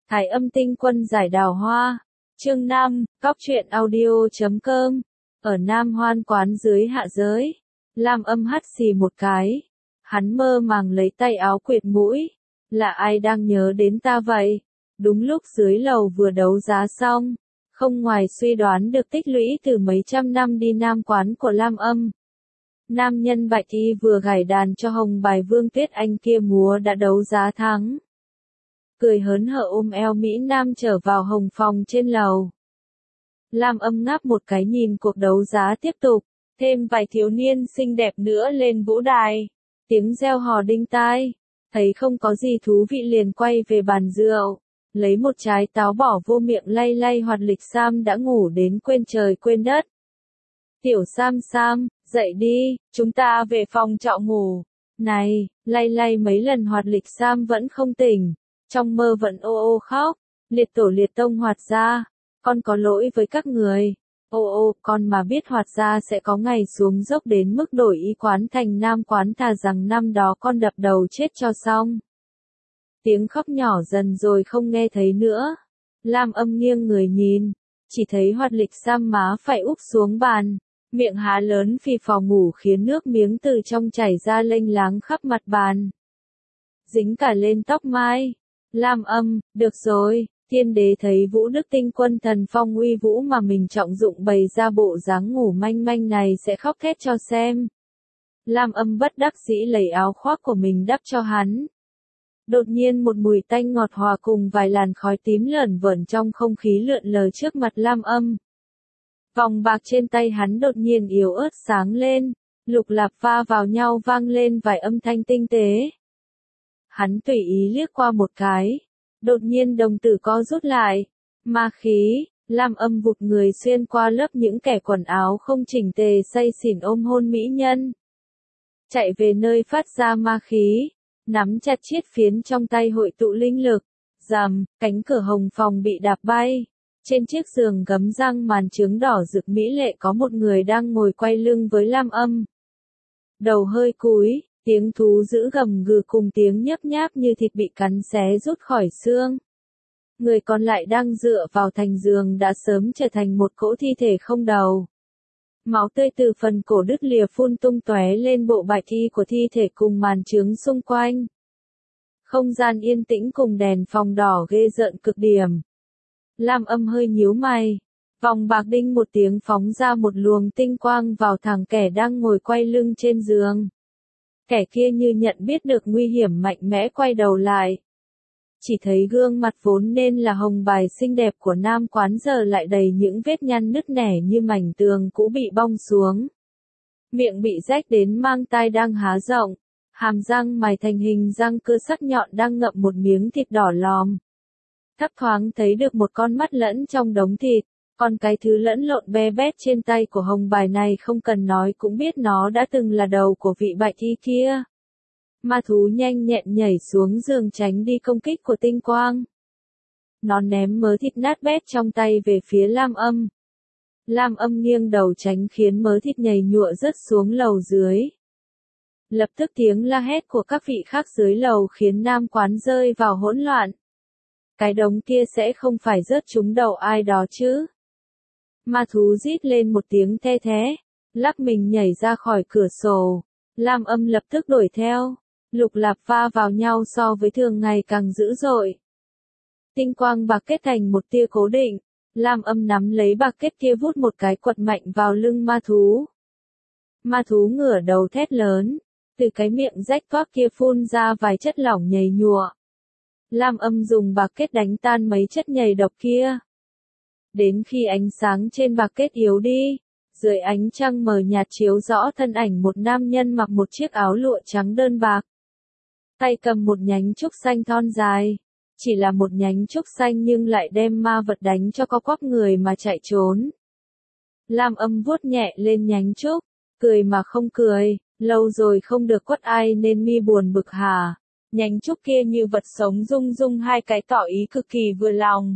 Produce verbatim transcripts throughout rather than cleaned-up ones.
Thái âm tinh quân giải đào hoa. Chương năm, Cóc truyện audio chấm com. Ở Nam Hoan quán dưới hạ giới, Lam Âm hắt xì một cái. Hắn mơ màng lấy tay áo quệt mũi. Là ai đang nhớ đến ta vậy? Đúng lúc dưới lầu vừa đấu giá xong, không ngoài suy đoán được tích lũy từ mấy trăm năm đi Nam quán của Lam Âm. Nam nhân bạch y vừa gảy đàn cho hồng bài Vương Tuyết Anh kia múa đã đấu giá thắng. Cười hớn hở ôm eo Mỹ Nam trở vào hồng phòng trên lầu. Lam Âm ngáp một cái nhìn cuộc đấu giá tiếp tục, thêm vài thiếu niên xinh đẹp nữa lên vũ đài. Tiếng reo hò đinh tai, thấy không có gì thú vị liền quay về bàn rượu, lấy một trái táo bỏ vô miệng lay lay Hoạt Lịch Sam đã ngủ đến quên trời quên đất. Tiểu Sam Sam, dậy đi, chúng ta về phòng trọ ngủ. Này, lay lay mấy lần Hoạt Lịch Sam vẫn không tỉnh, trong mơ vẫn ô ô khóc, liệt tổ liệt tông Hoạt gia, con có lỗi với các người. Ô ô, con mà biết Hoạt gia sẽ có ngày xuống dốc đến mức đổi y quán thành Nam quán, thà rằng năm đó con đập đầu chết cho xong. Tiếng khóc nhỏ dần rồi không nghe thấy nữa. Lam Âm nghiêng người nhìn, chỉ thấy Hoạt Lịch Sam má phải úp xuống bàn, miệng há lớn phì phò ngủ khiến nước miếng từ trong chảy ra lênh láng khắp mặt bàn, dính cả lên tóc mai. Lam Âm, được rồi, thiên đế thấy Vũ Đức Tinh quân thần phong uy vũ mà mình trọng dụng bày ra bộ dáng ngủ manh manh này sẽ khóc thét cho xem. Lam Âm bất đắc dĩ lấy áo khoác của mình đắp cho hắn. Đột nhiên một mùi tanh ngọt hòa cùng vài làn khói tím lởn vởn trong không khí lượn lờ trước mặt Lam Âm. Vòng bạc trên tay hắn đột nhiên yếu ớt sáng lên, lục lạp va vào nhau vang lên vài âm thanh tinh tế. Hắn tùy ý liếc qua một cái, đột nhiên đồng tử co rút lại, ma khí. Lam Âm vụt người xuyên qua lớp những kẻ quần áo không chỉnh tề say xỉn ôm hôn mỹ nhân, chạy về nơi phát ra ma khí, nắm chặt chiết phiến trong tay hội tụ linh lực. Rầm, cánh cửa hồng phòng bị đạp bay. Trên chiếc giường gấm răng màn trướng đỏ rực mỹ lệ có một người đang ngồi quay lưng với Lam Âm. Đầu hơi cúi, tiếng thú dữ gầm gừ cùng tiếng nhấp nháp như thịt bị cắn xé rút khỏi xương. Người còn lại đang dựa vào thành giường đã sớm trở thành một cỗ thi thể không đầu. Máu tươi từ phần cổ đứt lìa phun tung tóe lên bộ bạch y của thi thể cùng màn trướng xung quanh. Không gian yên tĩnh cùng đèn phòng đỏ ghê rợn cực điểm. Lam Âm hơi nhíu mày. Vòng bạc đinh một tiếng phóng ra một luồng tinh quang vào thằng kẻ đang ngồi quay lưng trên giường. Kẻ kia như nhận biết được nguy hiểm mạnh mẽ quay đầu lại. Chỉ thấy gương mặt vốn nên là hồng bài xinh đẹp của Nam quán giờ lại đầy những vết nhăn nứt nẻ như mảnh tường cũ bị bong xuống. Miệng bị rách đến mang tai đang há rộng, hàm răng mài thành hình răng cưa sắc nhọn đang ngậm một miếng thịt đỏ lòm. Thấp thoáng thấy được một con mắt lẫn trong đống thịt, còn cái thứ lẫn lộn be bét trên tay của hồng bài này không cần nói cũng biết nó đã từng là đầu của vị bạch y kia. Ma thú nhanh nhẹn nhảy xuống giường tránh đi công kích của tinh quang. Nó ném mớ thịt nát bét trong tay về phía Lam Âm. Lam Âm nghiêng đầu tránh khiến mớ thịt nhầy nhụa rớt xuống lầu dưới. Lập tức tiếng la hét của các vị khác dưới lầu khiến Nam quán rơi vào hỗn loạn. Cái đống kia sẽ không phải rớt trúng đầu ai đó chứ. Ma thú rít lên một tiếng the thé, lắc mình nhảy ra khỏi cửa sổ. Lam Âm lập tức đuổi theo, lục lạp va vào nhau so với thường ngày càng dữ dội. Tinh quang bạc kết thành một tia cố định, Lam Âm nắm lấy bạc kết kia vút một cái quật mạnh vào lưng ma thú. Ma thú ngửa đầu thét lớn, từ cái miệng rách toác kia phun ra vài chất lỏng nhầy nhụa. Lam Âm dùng bạc kết đánh tan mấy chất nhầy độc kia. Đến khi ánh sáng trên bạc kết yếu đi, dưới ánh trăng mờ nhạt chiếu rõ thân ảnh một nam nhân mặc một chiếc áo lụa trắng đơn bạc. Tay cầm một nhánh trúc xanh thon dài. Chỉ là một nhánh trúc xanh nhưng lại đem ma vật đánh cho co quắp người mà chạy trốn. Lam Âm vuốt nhẹ lên nhánh trúc, cười mà không cười, lâu rồi không được quất ai nên mi buồn bực hả. Nhánh trúc kia như vật sống rung rung hai cái tỏ ý cực kỳ vừa lòng.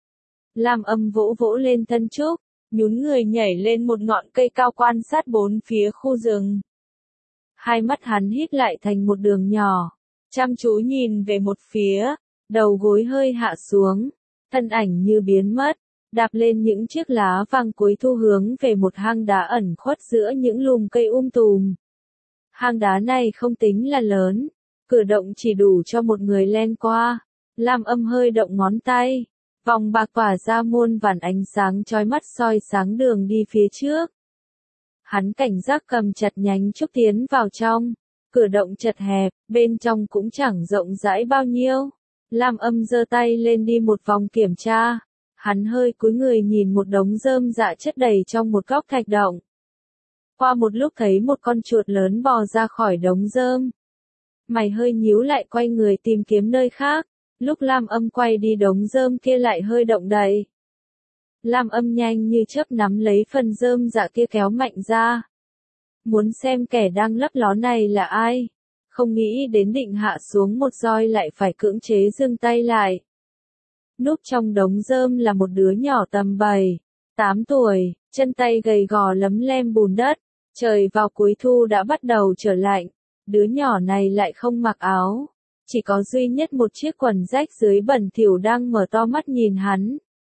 Lam Âm vỗ vỗ lên thân trúc, nhún người nhảy lên một ngọn cây cao quan sát bốn phía khu rừng. Hai mắt hắn híp lại thành một đường nhỏ, chăm chú nhìn về một phía, đầu gối hơi hạ xuống, thân ảnh như biến mất, đạp lên những chiếc lá vàng cuối thu hướng về một hang đá ẩn khuất giữa những lùm cây um tùm. Hang đá này không tính là lớn, cử động chỉ đủ cho một người len qua. Lam Âm hơi động ngón tay, vòng bạc tỏa ra muôn vàn ánh sáng chói mắt soi sáng đường đi phía trước. Hắn cảnh giác cầm chặt nhánh trúc tiến vào trong, cử động chật hẹp, bên trong cũng chẳng rộng rãi bao nhiêu. Lam Âm giơ tay lên đi một vòng kiểm tra, hắn hơi cúi người nhìn một đống rơm rạ chất đầy trong một góc thạch động. Qua một lúc thấy một con chuột lớn bò ra khỏi đống rơm. Mày hơi nhíu lại quay người tìm kiếm nơi khác, lúc Lam Âm quay đi đống rơm kia lại hơi động đậy. Lam Âm nhanh như chớp nắm lấy phần rơm dạ kia kéo mạnh ra. Muốn xem kẻ đang lấp ló này là ai, không nghĩ đến định hạ xuống một roi lại phải cưỡng chế dừng tay lại. Núp trong đống rơm là một đứa nhỏ tầm bảy, tám tuổi, chân tay gầy gò lấm lem bùn đất, trời vào cuối thu đã bắt đầu trở lạnh, đứa nhỏ này lại không mặc áo, chỉ có duy nhất một chiếc quần rách dưới bẩn thỉu đang mở to mắt nhìn hắn.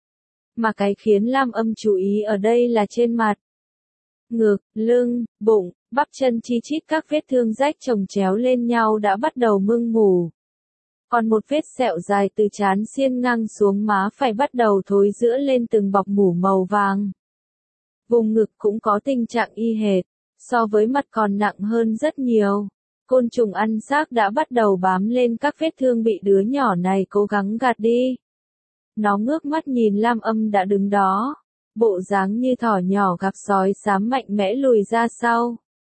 Mà cái khiến Lam Âm chú ý ở đây là trên mặt, ngực, lưng, bụng, bắp chân chi chít các vết thương rách chồng chéo lên nhau đã bắt đầu mưng mủ. Còn một vết sẹo dài từ trán xiên ngang xuống má phải bắt đầu thối rữa lên từng bọc mủ màu vàng. Vùng ngực cũng có tình trạng y hệt, so với mặt còn nặng hơn rất nhiều. Côn trùng ăn xác đã bắt đầu bám lên các vết thương bị đứa nhỏ này cố gắng gạt đi. Nó ngước mắt nhìn Lam Âm đã đứng đó, bộ dáng như thỏ nhỏ gặp sói xám mạnh mẽ lùi ra sau.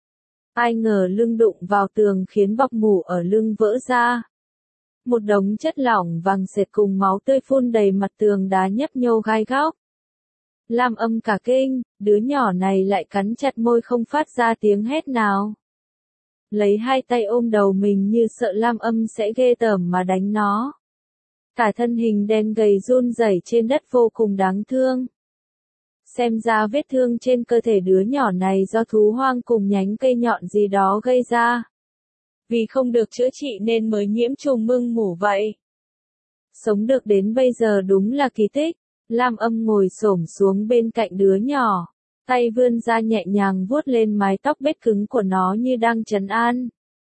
Ai ngờ lưng đụng vào tường khiến bọc mủ ở lưng vỡ ra. Một đống chất lỏng vàng sệt cùng máu tươi phun đầy mặt tường đá nhấp nhô gai góc. Lam Âm cả kinh, đứa nhỏ này lại cắn chặt môi không phát ra tiếng hét nào. Lấy hai tay ôm đầu mình như sợ Lam Âm sẽ ghê tởm mà đánh nó. Cả thân hình đen gầy run rẩy trên đất vô cùng đáng thương. Xem ra vết thương trên cơ thể đứa nhỏ này do thú hoang cùng nhánh cây nhọn gì đó gây ra. Vì không được chữa trị nên mới nhiễm trùng mưng mủ vậy. Sống được đến bây giờ đúng là kỳ tích. Lam Âm ngồi xổm xuống bên cạnh đứa nhỏ, tay vươn ra nhẹ nhàng vuốt lên mái tóc bết cứng của nó như đang trấn an.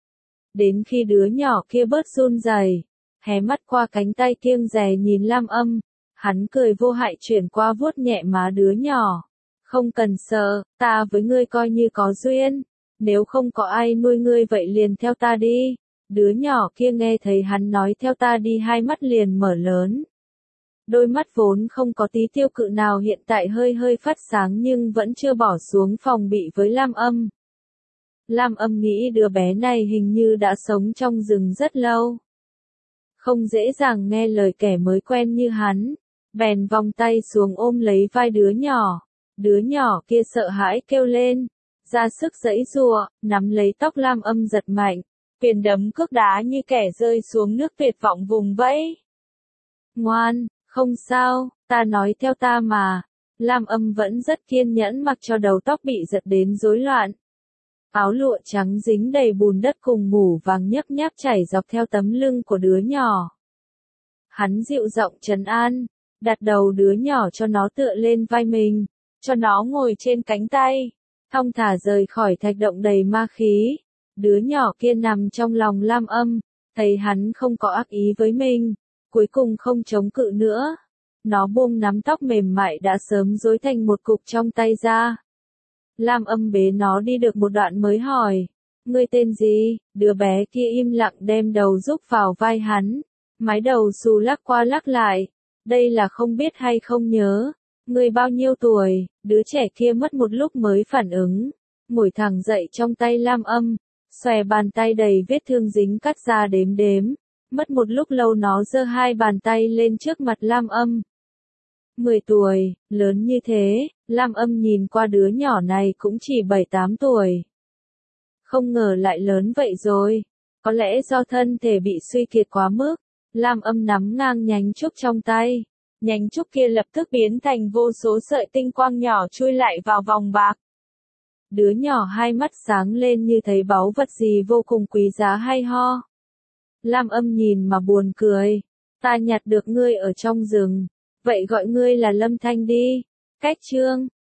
Đến khi đứa nhỏ kia bớt run rẩy, hé mắt qua cánh tay kiêng dè nhìn Lam Âm, hắn cười vô hại chuyển qua vuốt nhẹ má đứa nhỏ. Không cần sợ, ta với ngươi coi như có duyên, nếu không có ai nuôi ngươi vậy liền theo ta đi. Đứa nhỏ kia nghe thấy hắn nói theo ta đi hai mắt liền mở lớn. Đôi mắt vốn không có tí tiêu cự nào hiện tại hơi hơi phát sáng nhưng vẫn chưa bỏ xuống phòng bị với Lam Âm. Lam Âm nghĩ đứa bé này hình như đã sống trong rừng rất lâu. Không dễ dàng nghe lời kẻ mới quen như hắn, bèn vòng tay xuống ôm lấy vai đứa nhỏ. Đứa nhỏ kia sợ hãi kêu lên, ra sức giãy giụa, nắm lấy tóc Lam Âm giật mạnh, quyền đấm cước đá như kẻ rơi xuống nước tuyệt vọng vùng vẫy. Ngoan, không sao, ta nói theo ta mà. Lam Âm vẫn rất kiên nhẫn mặc cho đầu tóc bị giật đến rối loạn. Áo lụa trắng dính đầy bùn đất cùng mủ vàng nhấp nháp chảy dọc theo tấm lưng của đứa nhỏ. Hắn dịu giọng trấn an, đặt đầu đứa nhỏ cho nó tựa lên vai mình, cho nó ngồi trên cánh tay, thong thả rời khỏi thạch động đầy ma khí. Đứa nhỏ kia nằm trong lòng Lam Âm, thấy hắn không có ác ý với mình, cuối cùng không chống cự nữa. Nó buông nắm tóc mềm mại đã sớm rối thành một cục trong tay ra. Lam Âm bế nó đi được một đoạn mới hỏi, ngươi tên gì? Đứa bé kia im lặng đem đầu rúc vào vai hắn, mái đầu xù lắc qua lắc lại, đây là không biết hay không nhớ. Ngươi bao nhiêu tuổi? Đứa trẻ kia mất một lúc mới phản ứng, ngồi thẳng dậy trong tay Lam Âm, xòe bàn tay đầy vết thương dính cắt ra đếm đếm, mất một lúc lâu nó giơ hai bàn tay lên trước mặt Lam Âm. Mười tuổi, lớn như thế. Lam Âm nhìn qua đứa nhỏ này cũng chỉ bảy tám tuổi. Không ngờ lại lớn vậy rồi. Có lẽ do thân thể bị suy kiệt quá mức. Lam Âm nắm ngang nhánh trúc trong tay. Nhánh trúc kia lập tức biến thành vô số sợi tinh quang nhỏ chui lại vào vòng bạc. Đứa nhỏ hai mắt sáng lên như thấy báu vật gì vô cùng quý giá hay ho. Lam Âm nhìn mà buồn cười. Ta nhặt được ngươi ở trong rừng, vậy gọi ngươi là Lâm Thanh đi. Cách chương